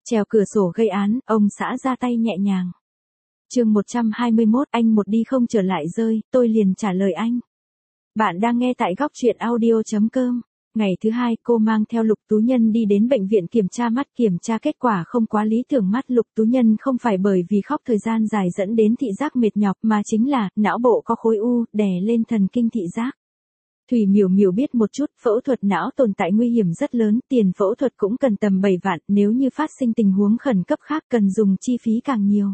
Trèo cửa sổ gây án, ông xã ra tay nhẹ nhàng. Chương 121, anh một đi không trở lại rơi, tôi liền trả lời anh. Bạn đang nghe tại góc truyện audio.com. Ngày thứ hai, cô mang theo Lục Tú Nhân đi đến bệnh viện kiểm tra mắt, kiểm tra kết quả không quá lý tưởng. Mắt Lục Tú Nhân không phải bởi vì khóc thời gian dài dẫn đến thị giác mệt nhọc, mà chính là não bộ có khối u, đè lên thần kinh thị giác. Thủy Miểu Miểu biết một chút, phẫu thuật não tồn tại nguy hiểm rất lớn, tiền phẫu thuật cũng cần tầm 7 vạn, nếu như phát sinh tình huống khẩn cấp khác cần dùng chi phí càng nhiều.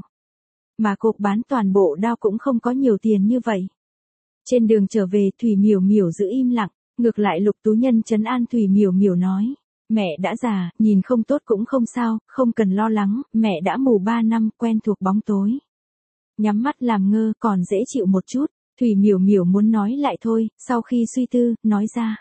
Mà cô bán toàn bộ đao cũng không có nhiều tiền như vậy. Trên đường trở về, Thủy Miểu Miểu giữ im lặng, ngược lại Lục Tú Nhân trấn an Thủy Miểu Miểu nói, mẹ đã già, nhìn không tốt cũng không sao, không cần lo lắng, mẹ đã mù 3 năm, quen thuộc bóng tối. Nhắm mắt làm ngơ còn dễ chịu một chút. Thủy Miểu Miểu muốn nói lại thôi, sau khi suy tư, nói ra.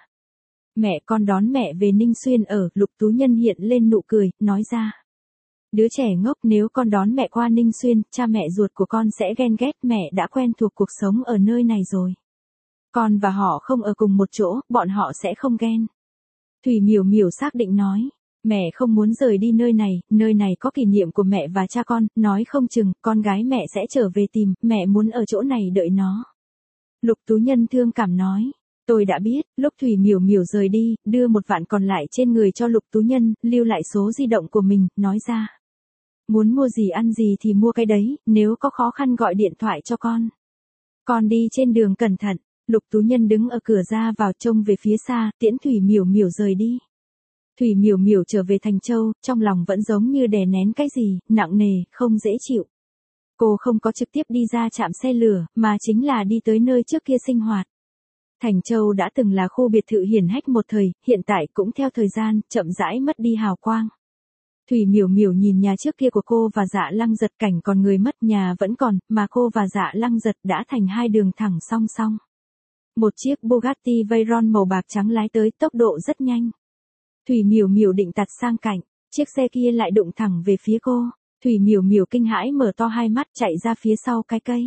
Mẹ con đón mẹ về Ninh Xuyên ở, Lục Tú Nhân hiện lên nụ cười, nói ra. Đứa trẻ ngốc, nếu con đón mẹ qua Ninh Xuyên, cha mẹ ruột của con sẽ ghen ghét, mẹ đã quen thuộc cuộc sống ở nơi này rồi. Con và họ không ở cùng một chỗ, bọn họ sẽ không ghen. Thủy Miểu Miểu xác định nói. Mẹ không muốn rời đi nơi này có kỷ niệm của mẹ và cha con, nói không chừng, con gái mẹ sẽ trở về tìm, mẹ muốn ở chỗ này đợi nó. Lục Tú Nhân thương cảm nói, tôi đã biết. Lúc Thủy Miểu Miểu rời đi, đưa 1 vạn còn lại trên người cho Lục Tú Nhân, lưu lại số di động của mình, nói ra. Muốn mua gì ăn gì thì mua cái đấy, nếu có khó khăn gọi điện thoại cho con. Con đi trên đường cẩn thận. Lục Tú Nhân đứng ở cửa ra vào trông về phía xa, tiễn Thủy Miểu Miểu rời đi. Thủy Miểu Miểu trở về Thành Châu, trong lòng vẫn giống như đè nén cái gì, nặng nề, không dễ chịu. Cô không có trực tiếp đi ra trạm xe lửa, mà chính là đi tới nơi trước kia sinh hoạt. Thành Châu đã từng là khu biệt thự hiển hách một thời, hiện tại cũng theo thời gian, chậm rãi mất đi hào quang. Thủy Miểu Miểu nhìn nhà trước kia của cô và Dạ Lăng Giật, cảnh còn người mất, nhà vẫn còn, mà cô và Dạ Lăng Giật đã thành 2 đường thẳng song song. Một chiếc Bugatti Veyron màu bạc trắng lái tới, tốc độ rất nhanh. Thủy Miểu Miểu định tạt sang cạnh, chiếc xe kia lại đụng thẳng về phía cô. Thủy Miểu Miểu kinh hãi mở to hai mắt, chạy ra phía sau cái cây.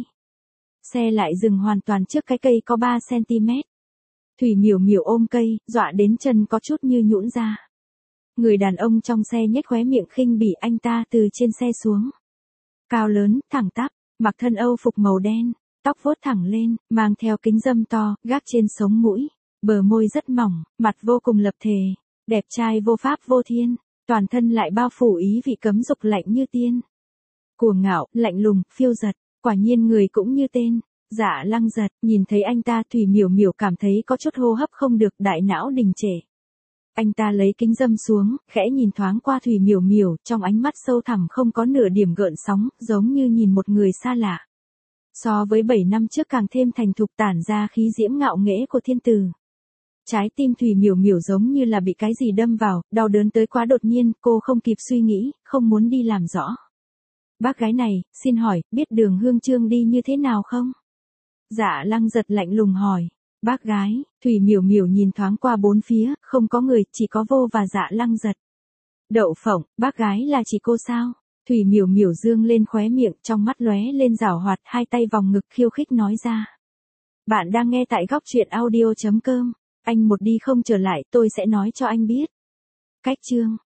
Xe lại dừng hoàn toàn trước cái cây có 3 cm. Thủy Miểu Miểu ôm cây, dọa đến chân có chút như nhũn ra. Người đàn ông trong xe nhếch khóe miệng khinh bỉ, anh ta từ trên xe xuống. Cao lớn, thẳng tắp, mặc thân Âu phục màu đen, tóc vuốt thẳng lên, mang theo kính râm to, gác trên sống mũi, bờ môi rất mỏng, mặt vô cùng lập thể, đẹp trai vô pháp vô thiên. Toàn thân lại bao phủ ý vị cấm dục lạnh như tiên. Cuồng ngạo, lạnh lùng, phiêu dật, quả nhiên người cũng như tên. Dạ Lăng Giật, nhìn thấy anh ta, Thủy Miểu Miểu cảm thấy có chút hô hấp không được, đại não đình trệ. Anh ta lấy kính râm xuống, khẽ nhìn thoáng qua Thủy Miểu Miểu, trong ánh mắt sâu thẳm không có nửa điểm gợn sóng, giống như nhìn một người xa lạ. So với 7 năm trước càng thêm thành thục, tản ra khí diễm ngạo nghễ của thiên tử. Trái tim Thủy Miểu Miểu giống như là bị cái gì đâm vào, đau đớn tới quá đột nhiên, cô không kịp suy nghĩ, không muốn đi làm rõ. Bác gái này, xin hỏi, biết đường Hương Trương đi như thế nào không? Dạ Lăng Giật lạnh lùng hỏi. Bác gái, Thủy Miểu Miểu nhìn thoáng qua bốn phía, không có người, chỉ có vô và Dạ Lăng Giật. Đậu phộng, bác gái là chỉ cô sao? Thủy Miểu Miểu dương lên khóe miệng, trong mắt lóe lên giảo hoạt, hai tay vòng ngực khiêu khích nói ra. Bạn đang nghe tại góc truyện audio.com. Anh một đi không trở lại, tôi sẽ nói cho anh biết. Cách chương